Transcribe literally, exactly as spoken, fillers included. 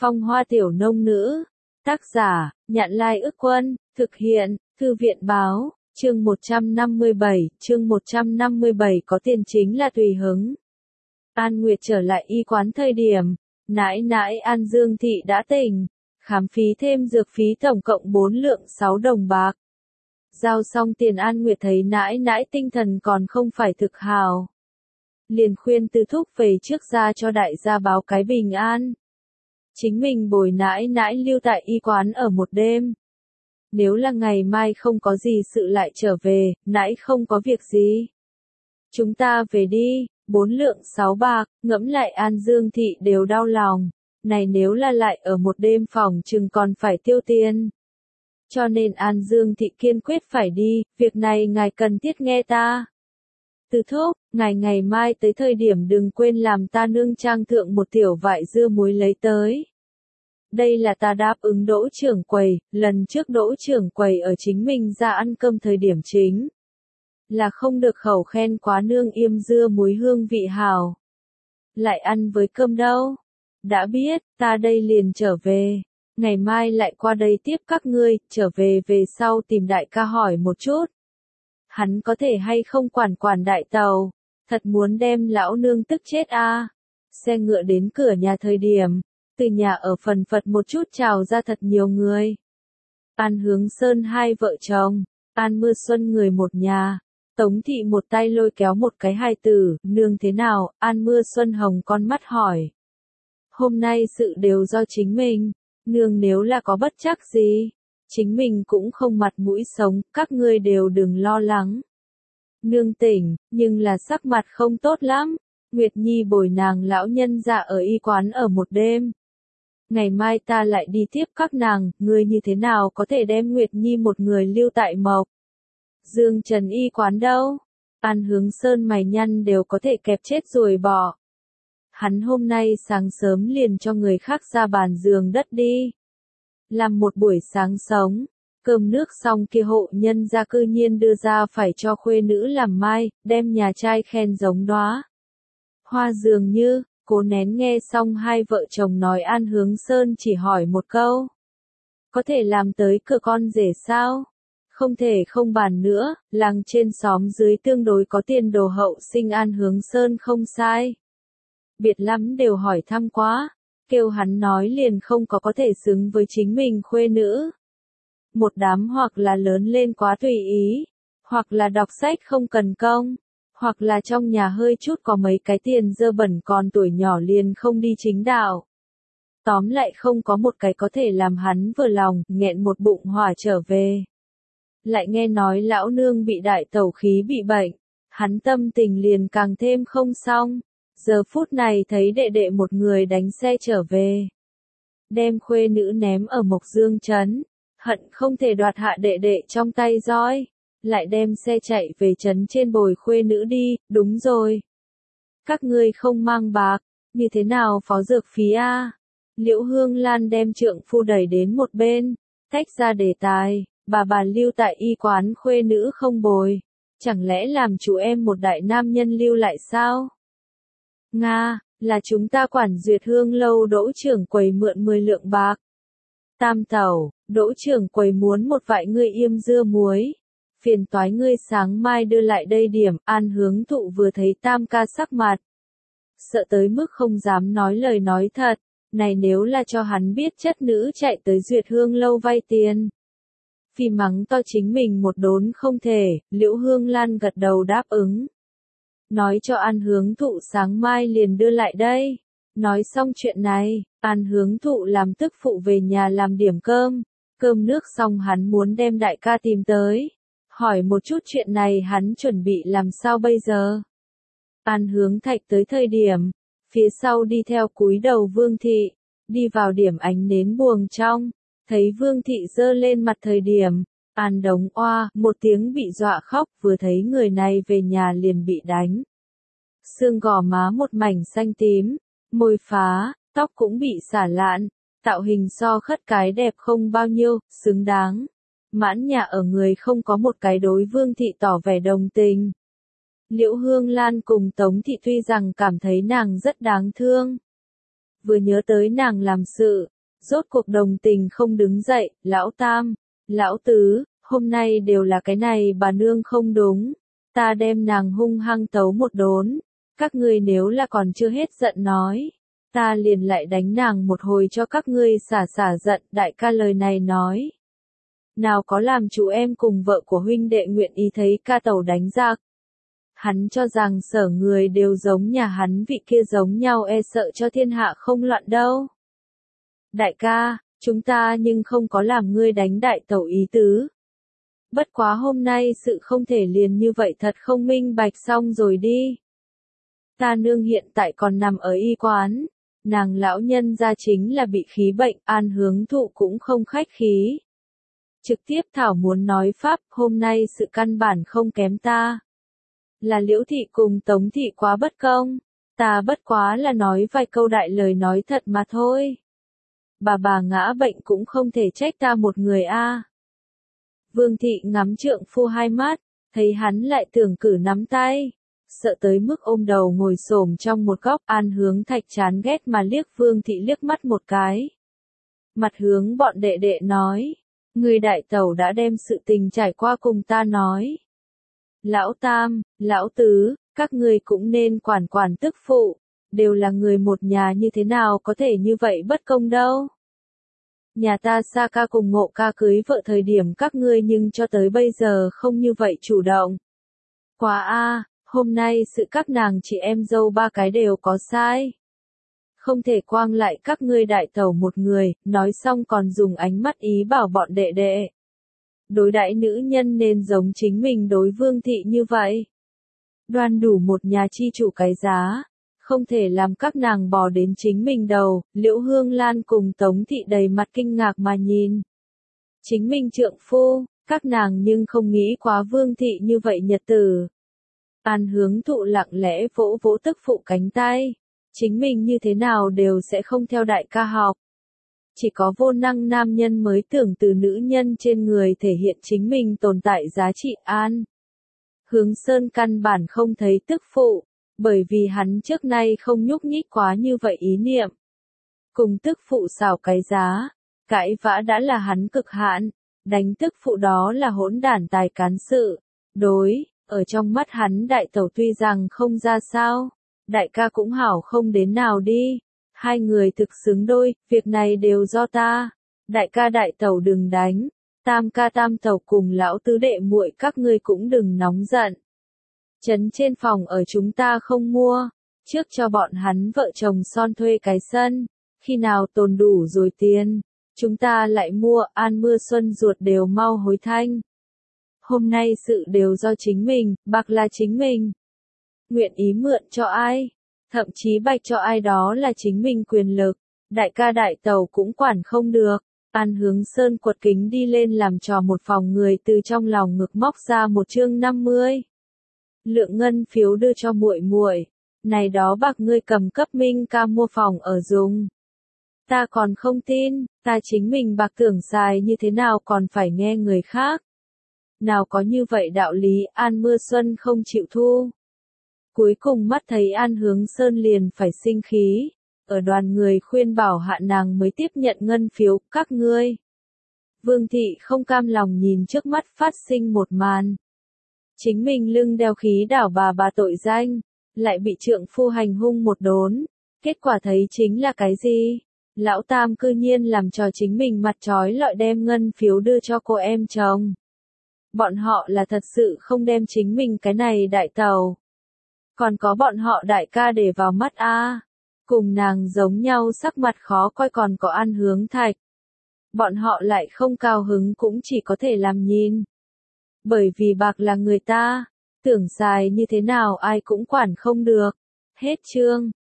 Phong Hoa Tiểu Nông Nữ. Tác giả, Nhạn Lai Ức Quân, thực hiện, Thư viện Báo, chương một trăm năm mươi bảy, chương một trăm năm mươi bảy có tiền chính là tùy hứng. An Nguyệt trở lại y quán thời điểm, nãi nãi An Dương Thị đã tỉnh, khám phí thêm dược phí tổng cộng bốn lượng sáu đồng bạc. Giao xong tiền An Nguyệt thấy nãi nãi tinh thần còn không phải thực hào. Liền khuyên Tư Thúc về trước ra cho đại gia báo cái bình an. Chính mình bồi nãi nãi lưu tại y quán ở một đêm. Nếu là ngày mai không có gì sự lại trở về, nãi không có việc gì. Chúng ta về đi, bốn lượng sáu bạc, ngẫm lại An Dương Thị đều đau lòng. Này nếu là lại ở một đêm phòng chừng còn phải tiêu tiền. Cho nên An Dương Thị kiên quyết phải đi, việc này ngài cần thiết nghe ta. Tư Thúc, ngài ngày mai tới thời điểm đừng quên làm ta nương trang thượng một tiểu vại dưa muối lấy tới. Đây là ta đáp ứng Đỗ trưởng quầy, lần trước Đỗ trưởng quầy ở chính mình ra ăn cơm thời điểm chính. Là không được khẩu khen quá nương yêm dưa muối hương vị hào. Lại ăn với cơm đâu. Đã biết, ta đây liền trở về. Ngày mai lại qua đây tiếp các ngươi, trở về về sau tìm đại ca hỏi một chút. Hắn có thể hay không quản quản đại tàu, thật muốn đem lão nương tức chết a. À. Xe ngựa đến cửa nhà thời điểm, từ nhà ở phần phật một chút trào ra thật nhiều người. An Hướng Sơn hai vợ chồng, An Mưa Xuân người một nhà, Tống Thị một tay lôi kéo một cái hài tử, nương thế nào, An Mưa Xuân hồng con mắt hỏi. Hôm nay sự đều do chính mình, nương nếu là có bất trắc gì. Chính mình cũng không mặt mũi sống, các ngươi đều đừng lo lắng. Nương tỉnh, nhưng là sắc mặt không tốt lắm. Nguyệt Nhi bồi nàng lão nhân ra ở y quán ở một đêm. Ngày mai ta lại đi tiếp các nàng, ngươi như thế nào có thể đem Nguyệt Nhi một người lưu tại Mộc. Dương Trần y quán đâu? An Hướng Sơn mày nhăn đều có thể kẹp chết rồi bỏ. Hắn hôm nay sáng sớm liền cho người khác ra bàn giường đất đi. Làm một buổi sáng sống, cơm nước xong kia hộ nhân gia cư nhiên đưa ra phải cho khuê nữ làm mai, đem nhà trai khen giống đóa hoa dường như, cố nén nghe xong hai vợ chồng nói An Hướng Sơn chỉ hỏi một câu. Có thể làm tới cửa con rể sao? Không thể không bàn nữa, làng trên xóm dưới tương đối có tiền đồ hậu sinh An Hướng Sơn không sai. Biệt lắm đều hỏi thăm quá. Kêu hắn nói liền không có có thể xứng với chính mình khuê nữ. Một đám hoặc là lớn lên quá tùy ý, hoặc là đọc sách không cần công, hoặc là trong nhà hơi chút có mấy cái tiền dơ bẩn còn tuổi nhỏ liền không đi chính đạo. Tóm lại không có một cái có thể làm hắn vừa lòng, nghẹn một bụng hỏa trở về. Lại nghe nói lão nương bị đại tẩu khí bị bệnh, hắn tâm tình liền càng thêm không xong. Giờ phút này thấy đệ đệ một người đánh xe trở về. Đem khuê nữ ném ở Mộc Dương trấn, hận không thể đoạt hạ đệ đệ trong tay roi. Lại đem xe chạy về trấn trên bồi khuê nữ đi, đúng rồi. Các ngươi không mang bạc, như thế nào phó dược phí a? Liễu Hương Lan đem trượng phu đẩy đến một bên, tách ra đề tài, bà bà lưu tại y quán khuê nữ không bồi. Chẳng lẽ làm chủ em một đại nam nhân lưu lại sao? Nga, là chúng ta quản duyệt hương lâu Đỗ trưởng quầy mượn mười lượng bạc. Tam tẩu, Đỗ trưởng quầy muốn một vại ngươi yêm dưa muối. Phiền toái ngươi sáng mai đưa lại đây điểm, An Hướng Thụ vừa thấy tam ca sắc mặt. Sợ tới mức không dám nói lời nói thật, này nếu là cho hắn biết chất nữ chạy tới duyệt hương lâu vay tiền. Phi mắng to chính mình một đốn không thể, Liễu Hương Lan gật đầu đáp ứng. Nói cho An Hướng Thụ sáng mai liền đưa lại đây. Nói xong chuyện này, An Hướng Thụ làm tức phụ về nhà làm điểm cơm. Cơm nước xong hắn muốn đem đại ca tìm tới. Hỏi một chút chuyện này hắn chuẩn bị làm sao bây giờ. An Hướng Thạch tới thời điểm, phía sau đi theo cúi đầu Vương Thị. Đi vào điểm ánh nến buồng trong, thấy Vương Thị giơ lên mặt thời điểm. An Đống oa, một tiếng bị dọa khóc, vừa thấy người này về nhà liền bị đánh. Xương gò má một mảnh xanh tím, môi phá, tóc cũng bị xả lạn, tạo hình so khất cái đẹp không bao nhiêu, xứng đáng. Mãn nhà ở người không có một cái đối Vương Thị tỏ vẻ đồng tình. Liễu Hương Lan cùng Tống Thị tuy rằng cảm thấy nàng rất đáng thương. vừa nhớ tới nàng làm sự, rốt cuộc đồng tình không đứng dậy, lão tam, lão tứ, hôm nay đều là cái này bà nương không đúng, ta đem nàng hung hăng tấu một đốn, các ngươi nếu là còn chưa hết giận nói, ta liền lại đánh nàng một hồi cho các ngươi xả xả giận, đại ca lời này nói. Nào có làm chủ em cùng vợ của huynh đệ nguyện ý thấy ca tẩu đánh giặc. Hắn cho rằng sở người đều giống nhà hắn vị kia giống nhau e sợ cho thiên hạ không loạn đâu. Đại ca, chúng ta nhưng không có làm ngươi đánh đại tẩu ý tứ. Bất quá hôm nay sự không thể liền như vậy thật không minh bạch xong rồi đi. Ta nương hiện tại còn nằm ở y quán, nàng lão nhân ra chính là bị khí bệnh, An Hướng Thụ cũng không khách khí. Trực tiếp thảo muốn nói pháp, hôm nay sự căn bản không kém ta. Là Liễu thị cùng Tống thị quá bất công, ta bất quá là nói vài câu đại lời nói thật mà thôi. Bà bà ngã bệnh cũng không thể trách ta một người a. Vương thị ngắm trượng phu hai mắt, thấy hắn lại tưởng cử nắm tay, sợ tới mức ôm đầu ngồi xổm trong một góc. An Hướng Thạch chán ghét mà liếc Vương thị liếc mắt một cái. Mặt hướng bọn đệ đệ nói, người đại tẩu đã đem sự tình trải qua cùng ta nói. Lão tam, lão tứ, các ngươi cũng nên quản quản tức phụ, đều là người một nhà như thế nào có thể như vậy bất công đâu. Nhà ta Sa ca cùng Ngộ ca cưới vợ thời điểm các ngươi nhưng cho tới bây giờ không như vậy chủ động. Quá a, hôm nay sự các nàng chị em dâu ba cái đều có sai. Không thể quang lại các ngươi đại tẩu một người, nói xong còn dùng ánh mắt ý bảo bọn đệ đệ. Đối đãi nữ nhân nên giống chính mình đối Vương thị như vậy. Đoan đủ một nhà chi chủ cái giá, không thể làm các nàng bò đến chính mình đầu. Liễu Hương Lan cùng Tống thị đầy mặt kinh ngạc mà nhìn. Chính mình trượng phu, các nàng nhưng không nghĩ quá Vương thị như vậy nhật tử. An Hướng Thụ lặng lẽ vỗ vỗ tức phụ cánh tay. Chính mình như thế nào đều sẽ không theo đại ca học. Chỉ có vô năng nam nhân mới tưởng từ nữ nhân trên người thể hiện chính mình tồn tại giá trị. An Hướng Sơn căn bản không thấy tức phụ, bởi vì hắn trước nay không nhúc nhích quá như vậy ý niệm. Cùng tức phụ xảo cái giá, cãi vã đã là hắn cực hạn, đánh tức phụ đó là hỗn đản tài cán sự. Đối, ở trong mắt hắn đại tẩu tuy rằng không ra sao, đại ca cũng hảo không đến nào đi. Hai người thực xứng đôi, việc này đều do ta. Đại ca đại tẩu đừng đánh, tam ca tam tẩu cùng lão tứ đệ muội các ngươi cũng đừng nóng giận. Trấn trên phòng ở chúng ta không mua, trước cho bọn hắn vợ chồng son thuê cái sân, khi nào tồn đủ rồi tiền, chúng ta lại mua. An Mưa Xuân ruột đều mau hối thanh. Hôm nay sự đều do chính mình, bạc là chính mình. Nguyện ý mượn cho ai, thậm chí bạch cho ai đó là chính mình quyền lực, đại ca đại tẩu cũng quản không được. An Hướng Sơn quật kính đi lên làm trò một phòng người từ trong lòng ngực móc ra một chương năm mươi lượng ngân phiếu đưa cho muội muội. Này đó bạc ngươi cầm cấp Minh ca mua phòng ở dùng. Ta còn không tin, ta chính mình bạc tưởng xài như thế nào còn phải nghe người khác. Nào có như vậy đạo lý. An Mưa Xuân không chịu thu. Cuối cùng mắt thấy An Hướng Sơn liền phải sinh khí, ở đoàn người khuyên bảo hạ nàng mới tiếp nhận ngân phiếu. Các ngươi. Vương thị không cam lòng nhìn trước mắt phát sinh một màn. Chính mình lưng đeo khí đảo bà bà tội danh, lại bị trượng phu hành hung một đốn, kết quả thấy chính là cái gì? Lão tam cư nhiên làm cho chính mình mặt trói lọi đem ngân phiếu đưa cho cô em chồng. Bọn họ là thật sự không đem chính mình cái này đại tàu. Còn có bọn họ đại ca để vào mắt a. Cùng nàng giống nhau sắc mặt khó coi còn có An Hướng Thạch. Bọn họ lại không cao hứng cũng chỉ có thể làm nhìn. Bởi vì bạc là người ta, tưởng xài như thế nào ai cũng quản không được. Hết chương.